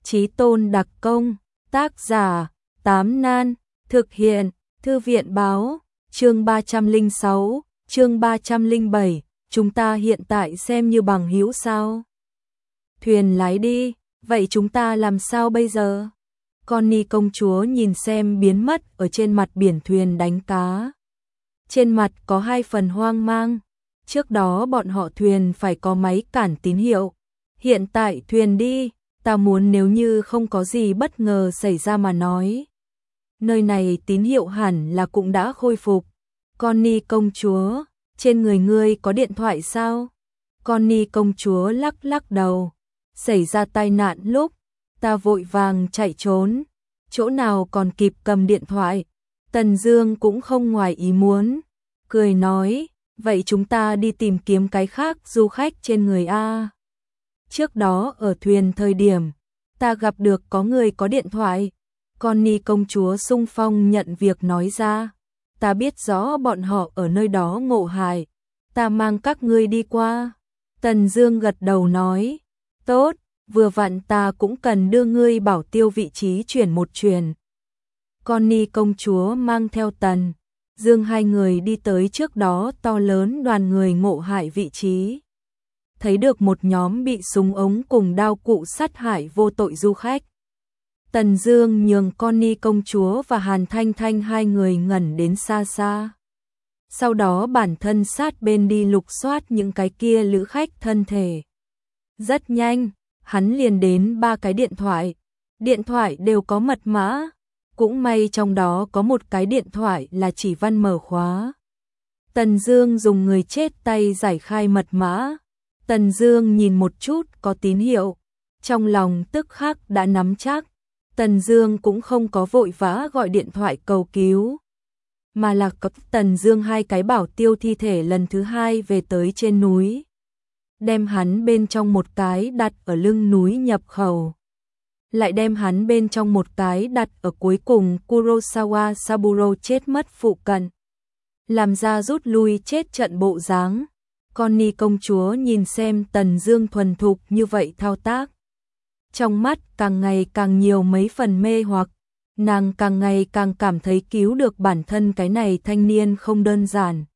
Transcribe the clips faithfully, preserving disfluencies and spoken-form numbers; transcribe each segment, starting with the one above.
Chí Tôn đặc công, tác giả, Tám Nan, thực hiện, Thư viện báo, chương ba trăm lẻ sáu, chương ba trăm lẻ bảy, chúng ta hiện tại xem như bằng hữu sao? Thuyền lái đi, vậy chúng ta làm sao bây giờ? Connie công chúa nhìn xem biến mất ở trên mặt biển thuyền đánh cá. Trên mặt có hai phần hoang mang. Trước đó bọn họ thuyền phải có máy cản tín hiệu. Hiện tại thuyền đi, ta muốn nếu như không có gì bất ngờ xảy ra mà nói. Nơi này tín hiệu hẳn là cũng đã khôi phục. Connie công chúa, trên người ngươi có điện thoại sao? Connie công chúa lắc lắc đầu. Xảy ra tai nạn lúc, ta vội vàng chạy trốn. Chỗ nào còn kịp cầm điện thoại. Tần Dương cũng không ngoài ý muốn. Cười nói, vậy chúng ta đi tìm kiếm cái khác du khách trên người A. Trước đó ở thuyền thời điểm, ta gặp được có người có điện thoại. Connie công chúa xung phong nhận việc nói ra. Ta biết rõ bọn họ ở nơi đó ngộ hại. Ta mang các ngươi đi qua. Tần Dương gật đầu nói, tốt, vừa vặn ta cũng cần đưa ngươi bảo tiêu vị trí chuyển một chuyển. Connie công chúa mang theo Tần Dương hai người đi tới trước đó to lớn đoàn người ngộ hại vị trí. Thấy được một nhóm bị súng ống cùng đao cụ sát hại vô tội du khách. Tần Dương nhường Connie công chúa và Hàn Thanh Thanh hai người ngẩn đến xa xa. Sau đó bản thân sát bên đi lục soát những cái kia lữ khách thân thể. Rất nhanh, hắn liền đến ba cái điện thoại. Điện thoại đều có mật mã. Cũng may trong đó có một cái điện thoại là chỉ văn mở khóa. Tần Dương dùng người chết tay giải khai mật mã. Tần Dương nhìn một chút có tín hiệu. Trong lòng tức khắc đã nắm chắc. Tần Dương cũng không có vội vã gọi điện thoại cầu cứu. Mà là cấp Tần Dương hai cái bảo tiêu thi thể lần thứ hai về tới trên núi. Đem hắn bên trong một cái đặt ở lưng núi nhập khẩu. Lại đem hắn bên trong một cái đặt ở cuối cùng Kurosawa Saburo chết mất phụ cận. Làm ra rút lui chết trận bộ dáng. Connie công chúa nhìn xem Tần Dương thuần thục như vậy thao tác. Trong mắt càng ngày càng nhiều mấy phần mê hoặc. Nàng càng ngày càng cảm thấy cứu được bản thân cái này thanh niên không đơn giản.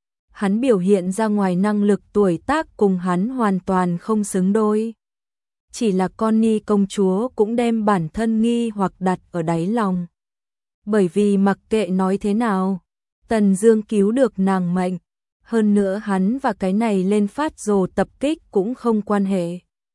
Hắn biểu hiện ra ngoài năng lực tuổi tác cùng hắn hoàn toàn không xứng đôi. Chỉ là Connie công chúa cũng đem bản thân nghi hoặc đặt ở đáy lòng. Bởi vì mặc kệ nói thế nào, Tần Dương cứu được nàng mệnh. Hơn nữa hắn và cái này lên phát rồ tập kích cũng không quan hệ.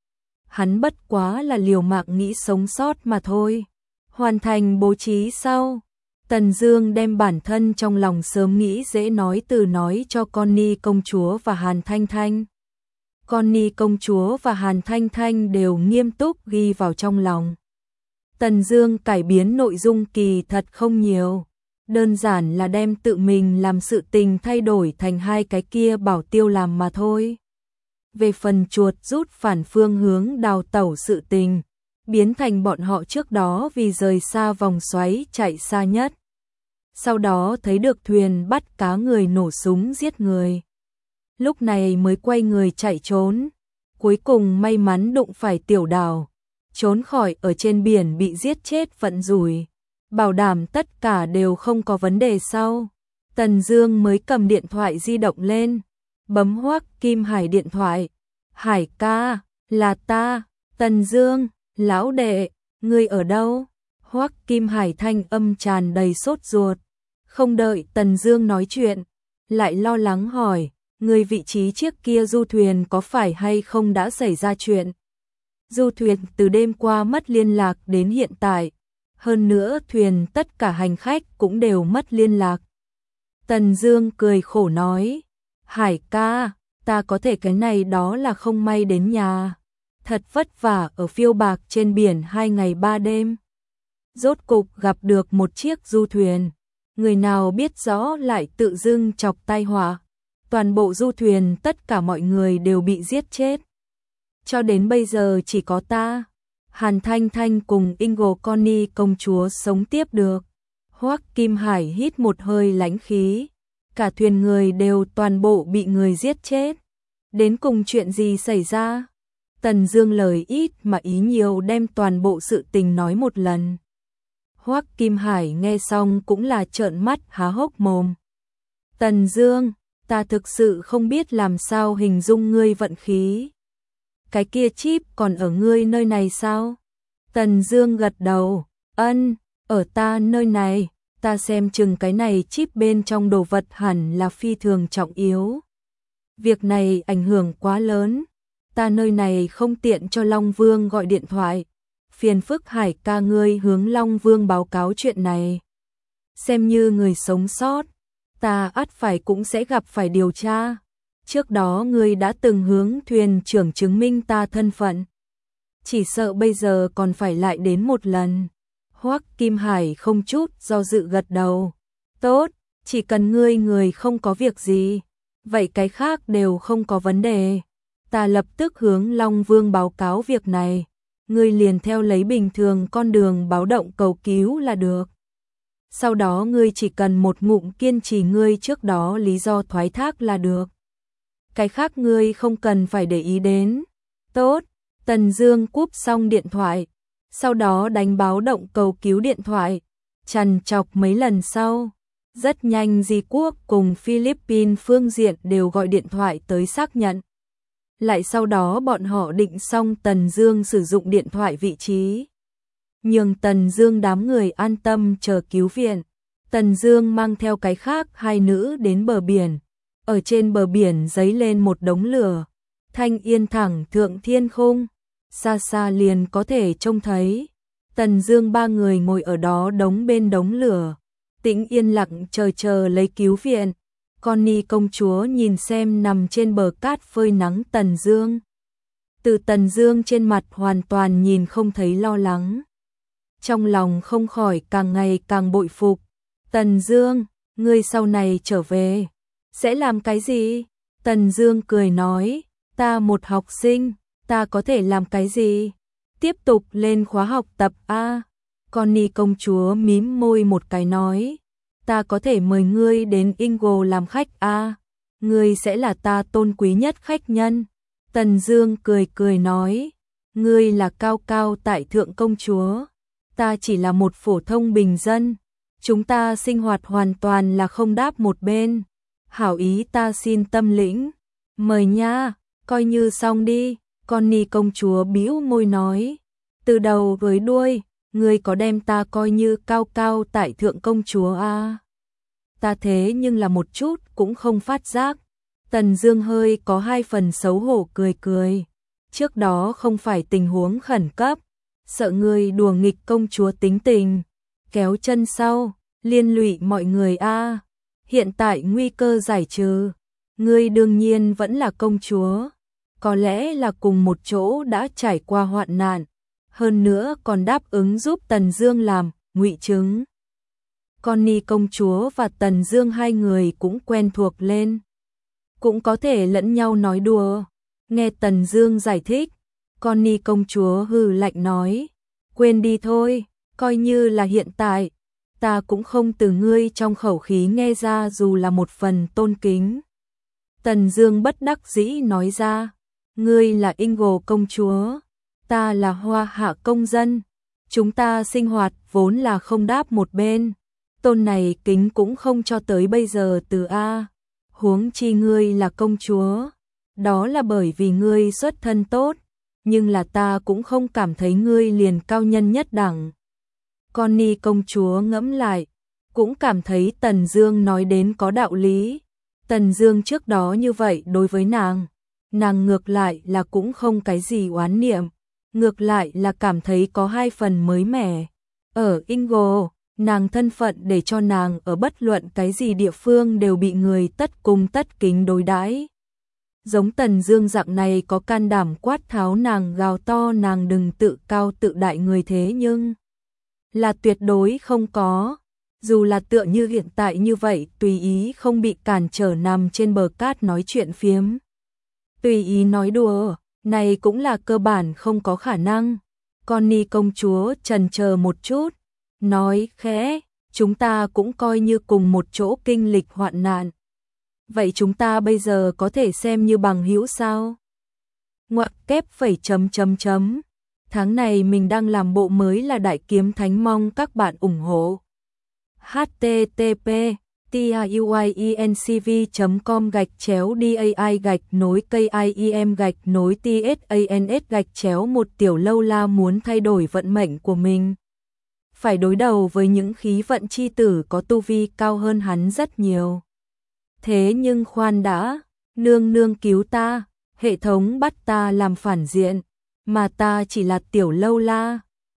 Hắn bất quá là liều mạng nghĩ sống sót mà thôi. Hoàn thành bố trí sau, Tần Dương đem bản thân trong lòng sớm nghĩ dễ nói từ nói cho Connie công chúa và Hàn Thanh Thanh. Connie công chúa và Hàn Thanh Thanh đều nghiêm túc ghi vào trong lòng. Tần Dương cải biến nội dung kỳ thật không nhiều, đơn giản là đem tự mình làm sự tình thay đổi thành hai cái kia bảo tiêu làm mà thôi. Về phần chuột rút phản phương hướng đào tẩu sự tình, biến thành bọn họ trước đó vì rời xa vòng xoáy chạy xa nhất. Sau đó thấy được thuyền bắt cá người nổ súng giết người. Lúc này mới quay người chạy trốn. Cuối cùng may mắn đụng phải tiểu đào. Trốn khỏi ở trên biển bị giết chết vận rủi. Bảo đảm tất cả đều không có vấn đề sau. Tần Dương mới cầm điện thoại di động lên. Bấm Hoắc Kim Hải điện thoại. Hải ca, là ta, Tần Dương, lão đệ, ngươi ở đâu? Hoắc Kim Hải thanh âm tràn đầy sốt ruột. Không đợi Tần Dương nói chuyện, lại lo lắng hỏi, người vị trí chiếc kia du thuyền có phải hay không đã xảy ra chuyện? Du thuyền từ đêm qua mất liên lạc đến hiện tại, hơn nữa thuyền tất cả hành khách cũng đều mất liên lạc. Tần Dương cười khổ nói, Hải ca, ta có thể cái này đó là không may đến nhà. Thật vất vả ở phiêu bạc trên biển hai ngày ba đêm. Rốt cục gặp được một chiếc du thuyền. Người nào biết rõ lại tự dưng chọc tai họa. Toàn bộ du thuyền tất cả mọi người đều bị giết chết. Cho đến bây giờ chỉ có ta, Hàn Thanh Thanh cùng Ingo Connie công chúa sống tiếp được. Hoắc Kim Hải hít một hơi lãnh khí. Cả thuyền người đều toàn bộ bị người giết chết. Đến cùng chuyện gì xảy ra? Tần Dương lời ít mà ý nhiều đem toàn bộ sự tình nói một lần. Hoắc Kim Hải nghe xong cũng là trợn mắt há hốc mồm. Tần Dương, ta thực sự không biết làm sao hình dung ngươi vận khí. Cái kia chip còn ở ngươi nơi này sao? Tần Dương gật đầu, ân, ở ta nơi này, ta xem chừng cái này chip bên trong đồ vật hẳn là phi thường trọng yếu. Việc này ảnh hưởng quá lớn, ta nơi này không tiện cho Long Vương gọi điện thoại. Phiền phức Hải ca ngươi hướng Long Vương báo cáo chuyện này. Xem như người sống sót, ta ắt phải cũng sẽ gặp phải điều tra. Trước đó ngươi đã từng hướng thuyền trưởng chứng minh ta thân phận. Chỉ sợ bây giờ còn phải lại đến một lần. Hoắc Kim Hải không chút do dự gật đầu. Tốt, chỉ cần ngươi người không có việc gì, vậy cái khác đều không có vấn đề. Ta lập tức hướng Long Vương báo cáo việc này. Ngươi liền theo lấy bình thường con đường báo động cầu cứu là được. Sau đó ngươi chỉ cần một ngụm kiên trì ngươi trước đó lý do thoái thác là được. Cái khác ngươi không cần phải để ý đến. Tốt, Tần Dương cúp xong điện thoại, sau đó đánh báo động cầu cứu điện thoại, trằn trọc mấy lần sau. Rất nhanh Di Quốc cùng Philippines phương diện đều gọi điện thoại tới xác nhận. Lại sau đó bọn họ định xong Tần Dương sử dụng điện thoại vị trí. Nhường Tần Dương đám người an tâm chờ cứu viện. Tần Dương mang theo cái khác hai nữ đến bờ biển. Ở trên bờ biển giấy lên một đống lửa. Thanh yên thẳng thượng thiên khung. Xa xa liền có thể trông thấy. Tần Dương ba người ngồi ở đó đống bên đống lửa. Tĩnh yên lặng chờ chờ lấy cứu viện. Connie công chúa nhìn xem nằm trên bờ cát phơi nắng Tần Dương. Từ Tần Dương trên mặt hoàn toàn nhìn không thấy lo lắng. Trong lòng không khỏi càng ngày càng bội phục. Tần Dương, ngươi sau này trở về, sẽ làm cái gì? Tần Dương cười nói, ta một học sinh, ta có thể làm cái gì? Tiếp tục lên khóa học tập a. Connie công chúa mím môi một cái nói, ta có thể mời ngươi đến Ingo làm khách a. Ngươi sẽ là ta tôn quý nhất khách nhân. Tần Dương cười cười nói, ngươi là cao cao tại thượng công chúa, ta chỉ là một phổ thông bình dân, chúng ta sinh hoạt hoàn toàn là không đáp một bên. Hảo ý ta xin tâm lĩnh, mời nha, coi như xong đi. Connie công chúa bĩu môi nói, từ đầu với đuôi, ngươi có đem ta coi như cao cao tại thượng công chúa a? Ta thế nhưng là một chút cũng không phát giác. Tần Dương hơi có hai phần xấu hổ cười cười. Trước đó không phải tình huống khẩn cấp, sợ ngươi đùa nghịch công chúa tính tình, kéo chân sau, liên lụy mọi người a. Hiện tại nguy cơ giải trừ, ngươi đương nhiên vẫn là công chúa, có lẽ là cùng một chỗ đã trải qua hoạn nạn, hơn nữa còn đáp ứng giúp Tần Dương làm ngụy chứng. Connie công chúa và Tần Dương hai người cũng quen thuộc lên, cũng có thể lẫn nhau nói đùa. Nghe Tần Dương giải thích, Connie công chúa hừ lạnh nói, quên đi thôi, coi như là hiện tại, ta cũng không từ ngươi trong khẩu khí nghe ra dù là một phần tôn kính. Tần Dương bất đắc dĩ nói ra, ngươi là Ingo công chúa, ta là Hoa Hạ công dân, chúng ta sinh hoạt vốn là không đáp một bên, tôn này kính cũng không cho tới bây giờ từ a. Huống chi ngươi là công chúa, đó là bởi vì ngươi xuất thân tốt, nhưng là ta cũng không cảm thấy ngươi liền cao nhân nhất đẳng. Connie công chúa ngẫm lại, cũng cảm thấy Tần Dương nói đến có đạo lý. Tần Dương trước đó như vậy đối với nàng, nàng ngược lại là cũng không cái gì oán niệm, ngược lại là cảm thấy có hai phần mới mẻ. Ở Ingo, nàng thân phận để cho nàng ở bất luận cái gì địa phương đều bị người tất cung tất kính đối đãi. Giống Tần Dương dạng này có can đảm quát tháo nàng gào to nàng đừng tự cao tự đại người thế nhưng là tuyệt đối không có. Dù là tựa như hiện tại như vậy, tùy ý không bị cản trở nằm trên bờ cát nói chuyện phiếm, tùy ý nói đùa, này cũng là cơ bản không có khả năng. Connie công chúa chần chờ một chút, nói khẽ, chúng ta cũng coi như cùng một chỗ kinh lịch hoạn nạn. Vậy chúng ta bây giờ có thể xem như bằng hữu sao? ngoặc kép phẩy chấm chấm chấm. Tháng này mình đang làm bộ mới là Đại Kiếm Thánh, mong các bạn ủng hộ. h t t p tuyencv chấm com gạch chéo dai gạch nối kim gạch nối tsans gạch chéo một Tiểu Lâu La muốn thay đổi vận mệnh của mình. Phải đối đầu với những khí vận chi tử có tu vi cao hơn hắn rất nhiều. Thế nhưng khoan đã, nương nương cứu ta, hệ thống bắt ta làm phản diện, mà ta chỉ là Tiểu Lâu La.